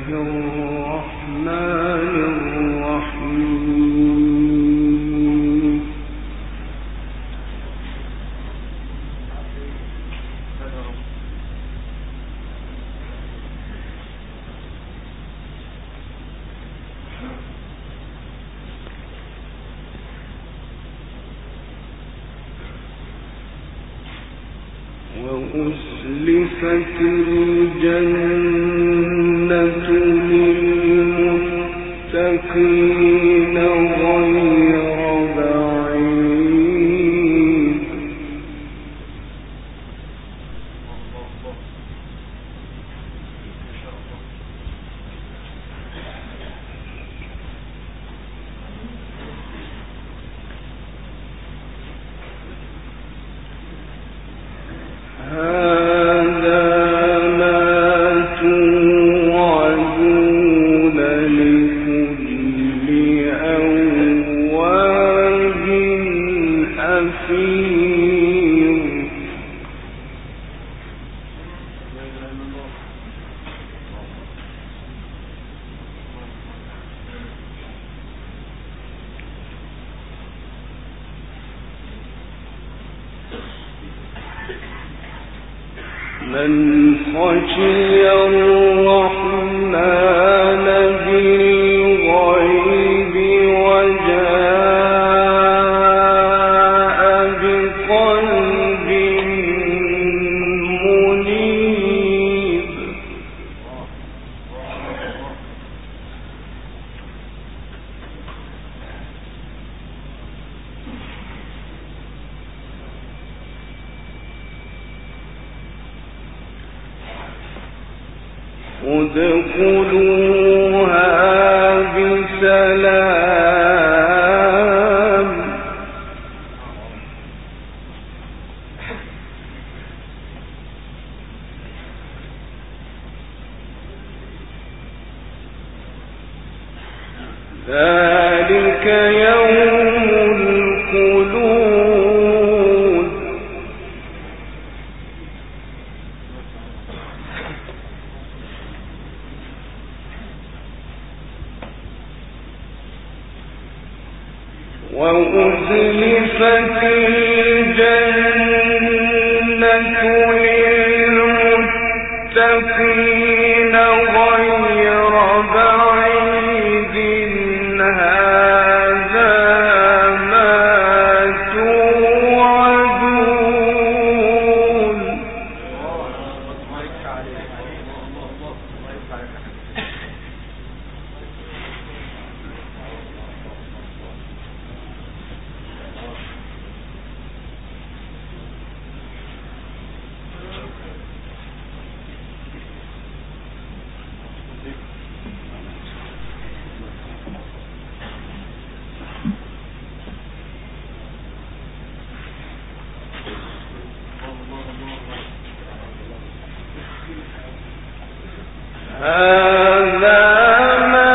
وأزلفت الجنة للمتقين غير بعيد من خشي الرحمن بالغيب وجاء بقلب منيب ادخلوها بسلام ذلك يوم الخلود وأزلفت الجنة للمتقين غير بعيد هذا ما توعدون هذا ما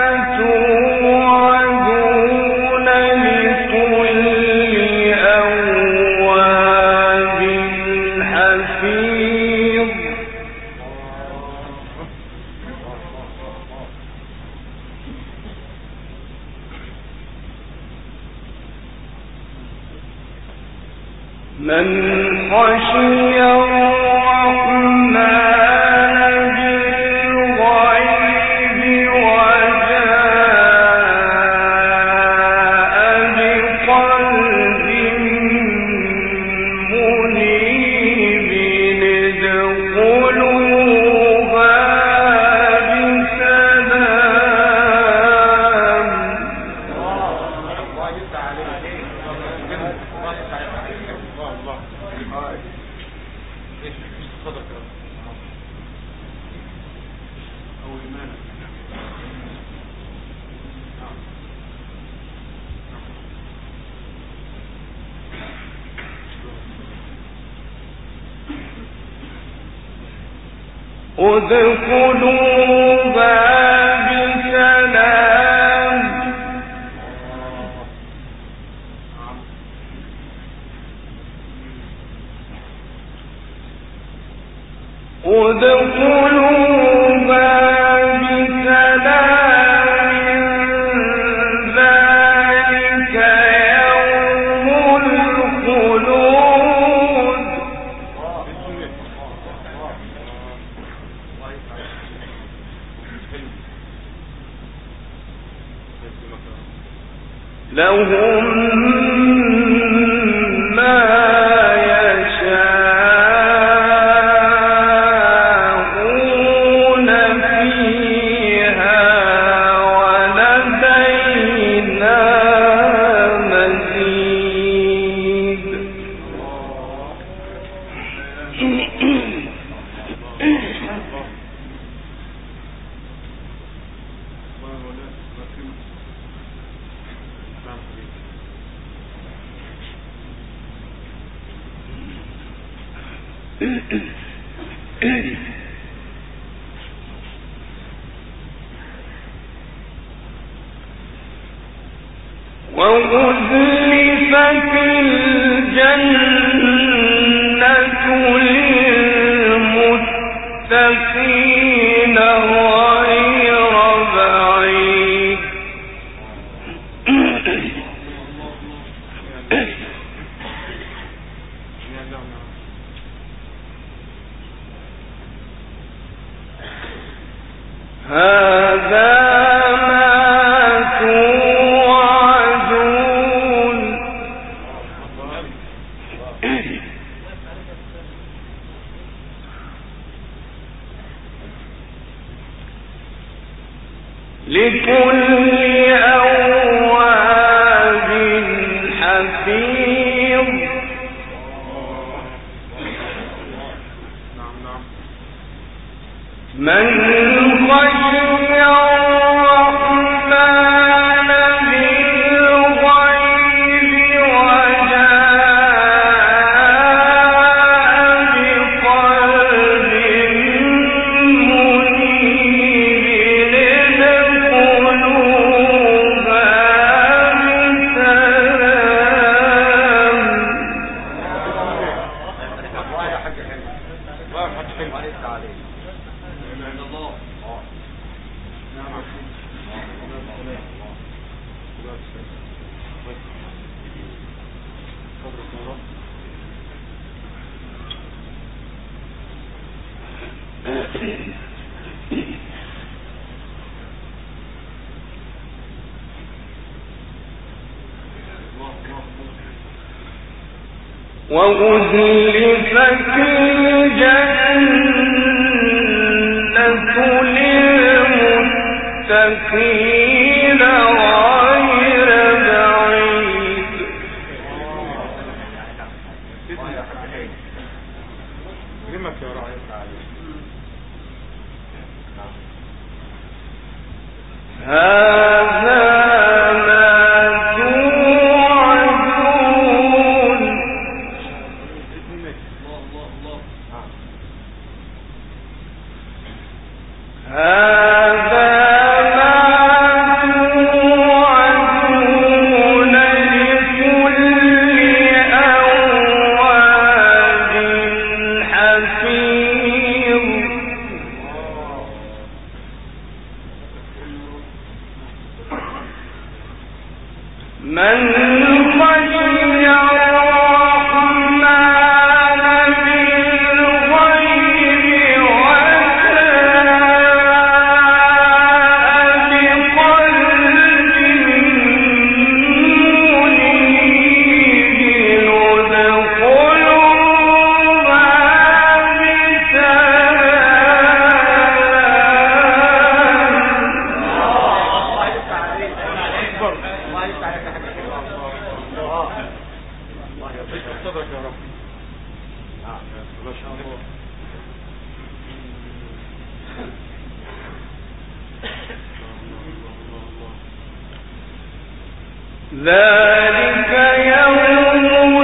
توعدون لكل أواب حفيظ من خشي الرحمن بالغيب وجاء بقلب منيب ادخلوها ادخلوها بسلام ادخلوها وأزلفت الجنة للمتقين غير بعيد هذا لكل أواب حفيظ من خشي الرحمن بالغيب وجاء بقلب منيب ادخلوها بسلام. وأزلفت الجنة للمتقين غير بعيد هذا من خشي الرحمن بالغيب وجاء بقلب منيب ادخلوها ذلك يوم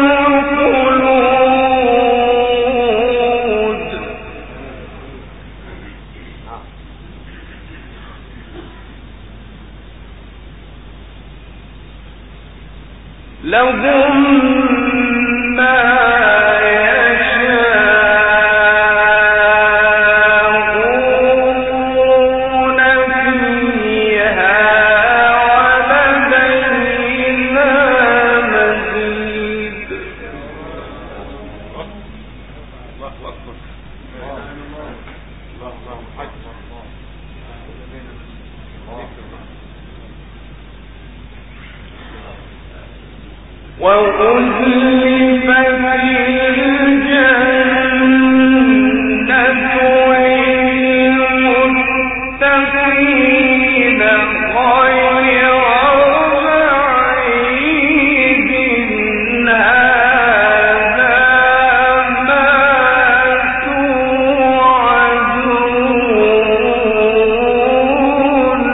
الخلود لهم ما يشاءون فيها ولدينا مزيد. الله أكبر. وأزلفت الجنة للمتقين غير بعيد هذا ما توعدون.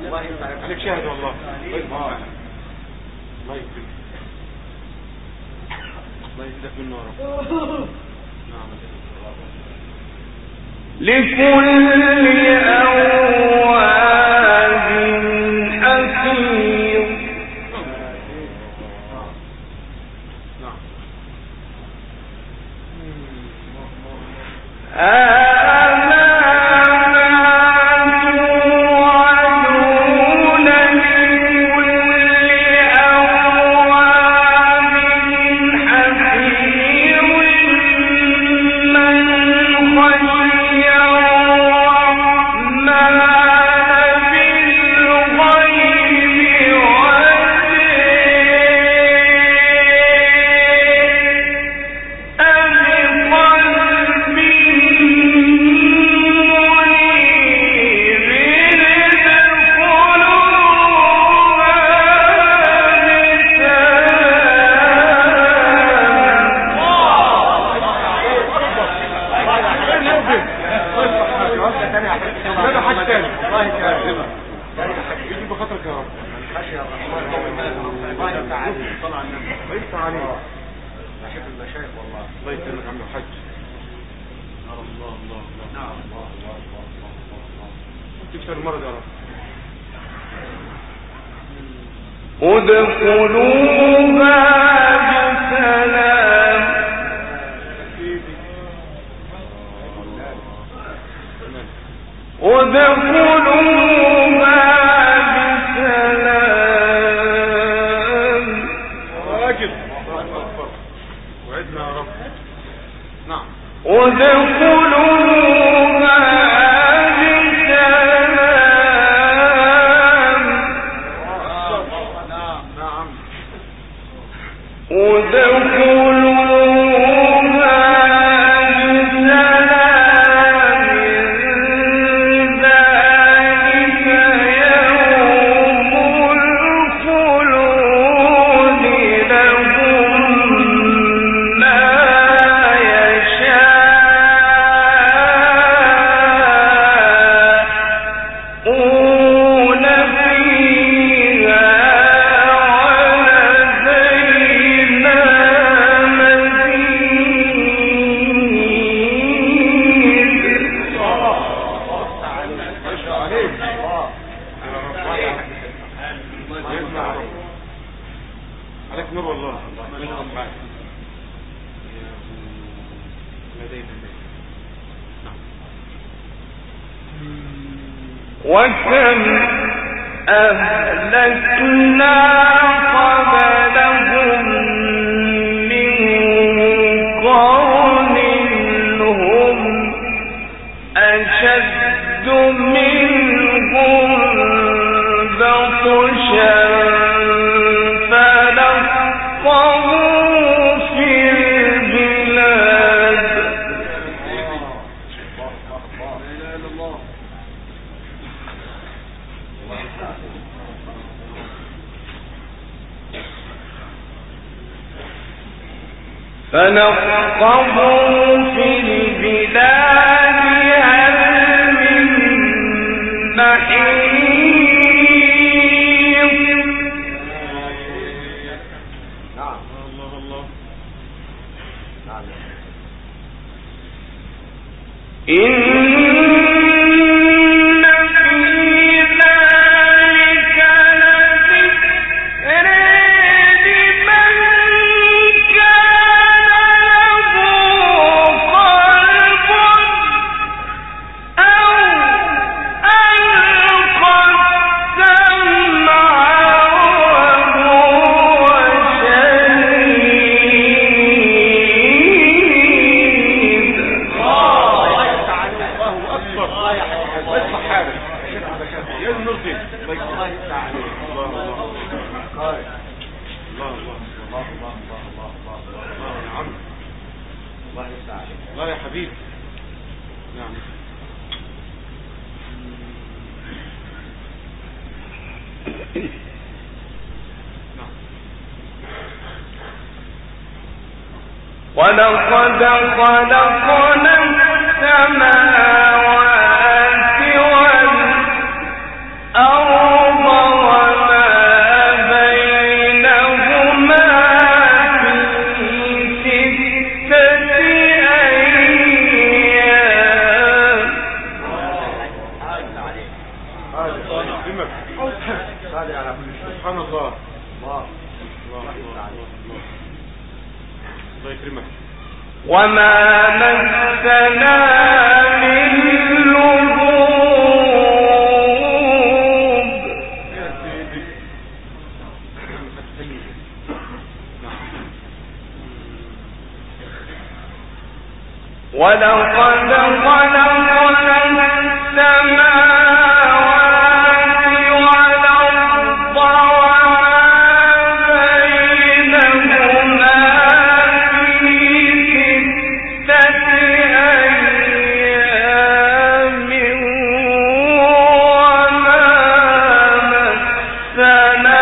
عليك شاهد والله. الله يكرمك. لكل أواب حفيظ ادخلوها بسلام وعدنا يا رب. نعم ادخلوها وكم أهلكنا قبلهم من قرن هم أشد منهم بطشا فنقبوا في البلاد هل من محيص نعم الله لا يا حبيبي. نعم ولقد خلقنا السماوات والأرض وما بينهما في سبحان الله. الله يكرمك. وما مسنا من لغوب. ولقد خلقنا السماوات والأرض وما بينهما في ستة أيام وما مسنا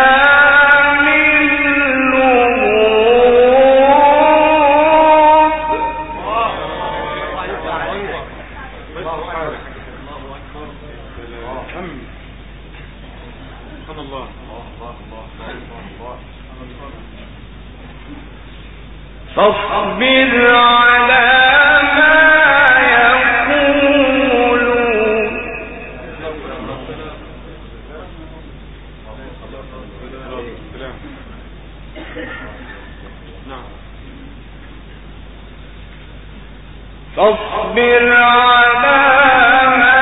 فاصبر على ما يقولون. فاصبر على ما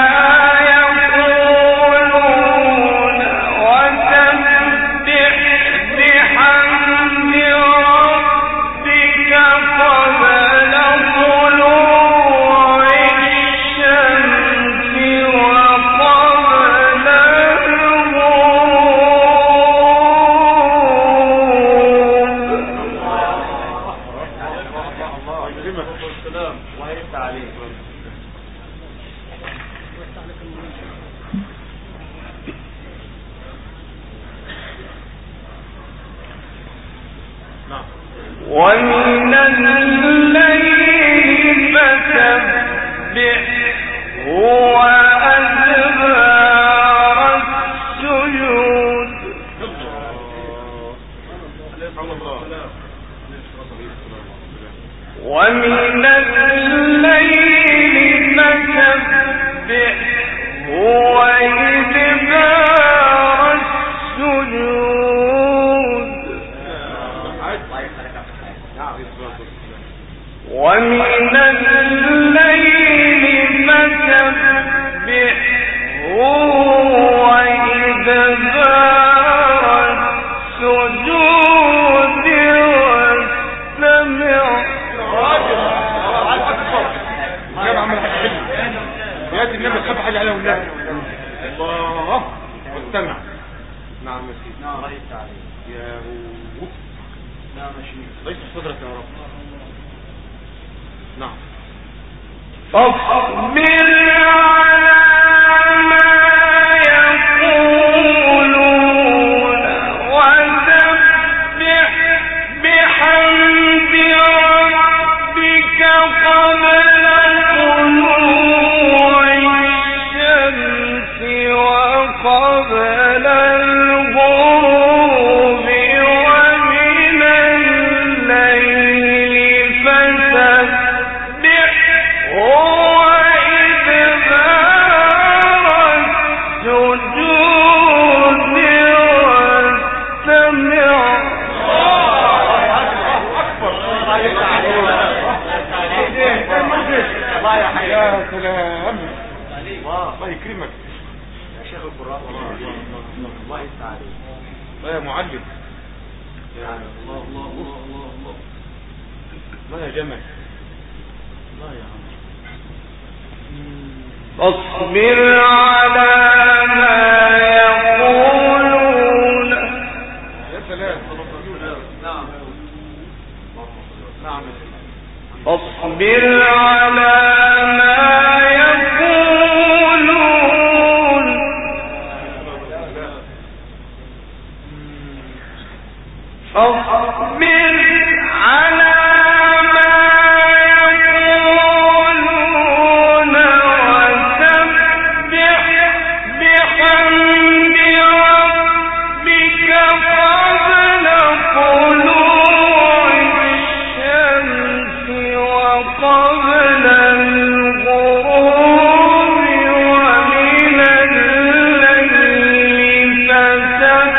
يقولون وسبح بحمد ربك قبل طلوع الشمس وقبل ومن الليل فسبحه وأدبار السجود. ومن الليل فسبحه وأدبار السجود. ومن الليل فسبحه وإدبار السجود واستمع. يأتي النبي الخبح اللي عليه والنبي الله واستمع. نعم يا سيدي. نعم يا رب. نعم يا شيخ. ليس صدرك يا رب. نعم. فاصبر على ما يقولون وسبح بحمد ربك قبل طلوع الشمس وقبل الغروب ومن الليل فسبح وإدبار السجود واستمع. يا سلام. الله يكرمك يا شيخ القرآن. الله يستعان. يا معلم. الله الله الله الله. ما يا جمل. الله يا عم. فاصبر على ما يقولون. يا سلام. نعم نعم. فاصبر على ما يقولون. فاصبر على ما يقولون وسبح بحمد ربك قبل طلوع الشمس وقبل الغروب ومن الليل فسبح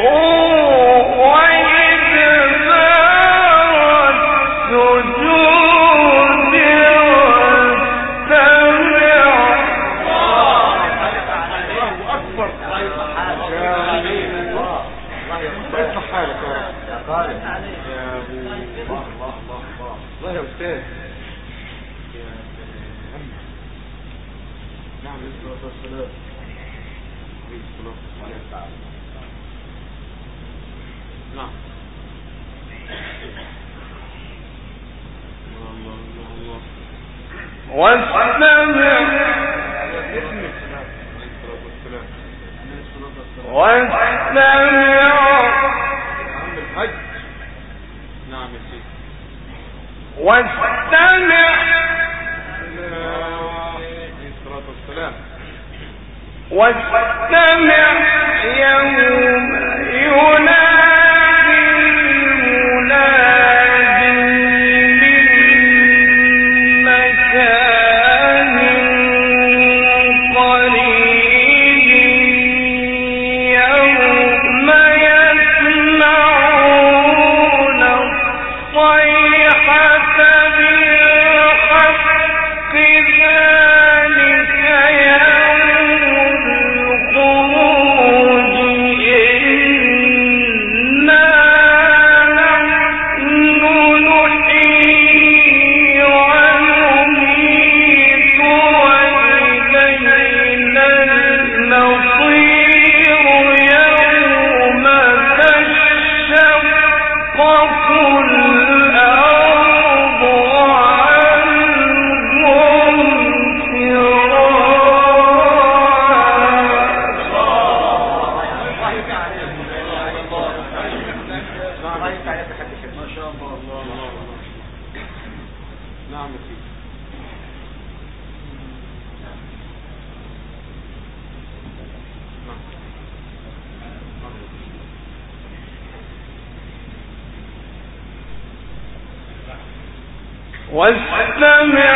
واستمع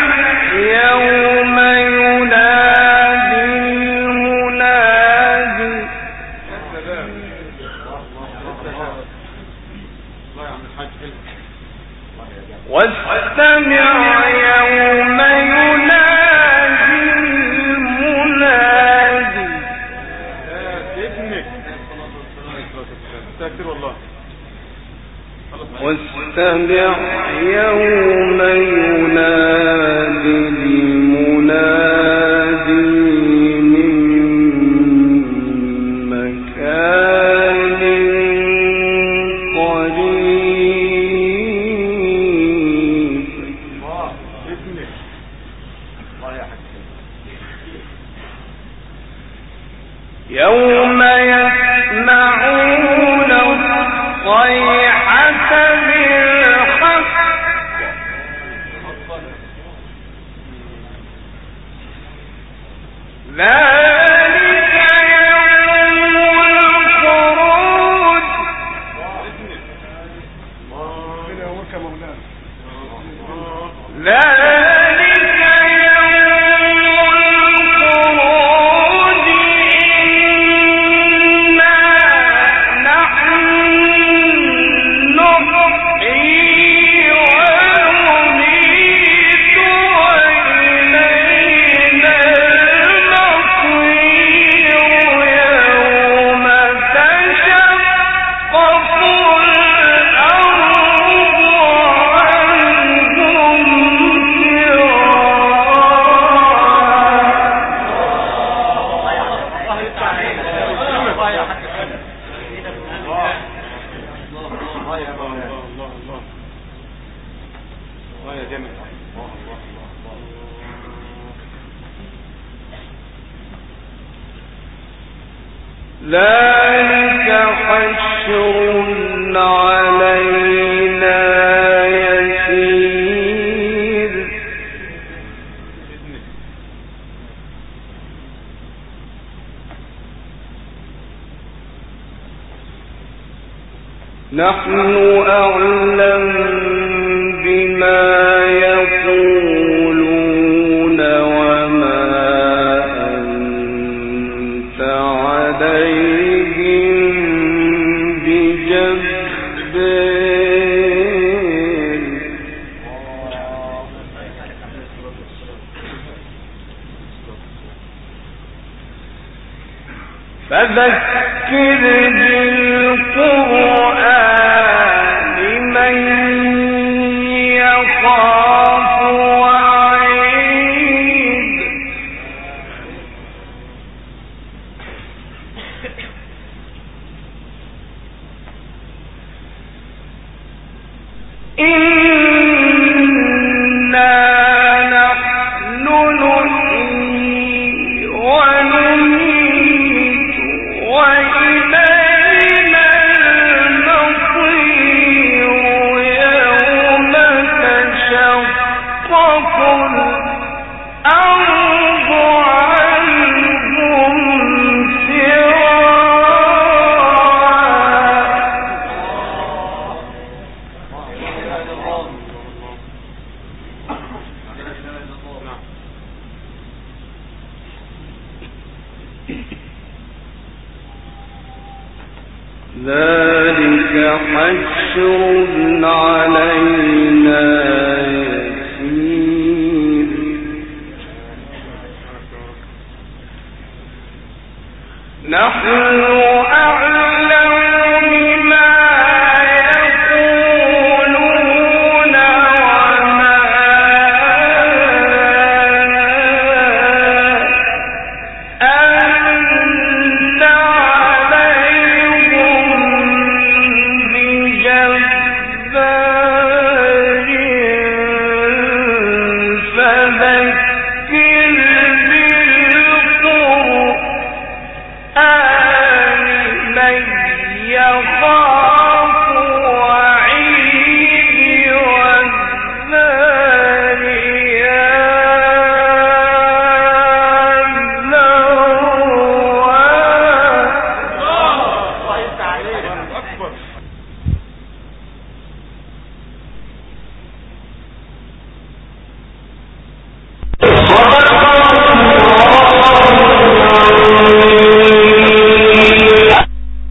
يوم ينادي المنادي واستمع يوم ينادي المنادي واستمع يوم ينادي المنادي من مكان قريب يوم يسمعون الصيحة بالحق ذلك يوم الخروج ذلك يوم الخروج إنا نحن نحيي ونميت وإلينا المصير يوم تشقق الأرض عنهم ذلك حشر علينا يسير نحن أعلم بما يقولون وما أنت عليهم فذكر بالقرآن من يخاف وعيد إنا نحن نحيي ونميت وإلينا المصير يوم تشقق الأرض عنهم ذلك حشر علينا يسير نحن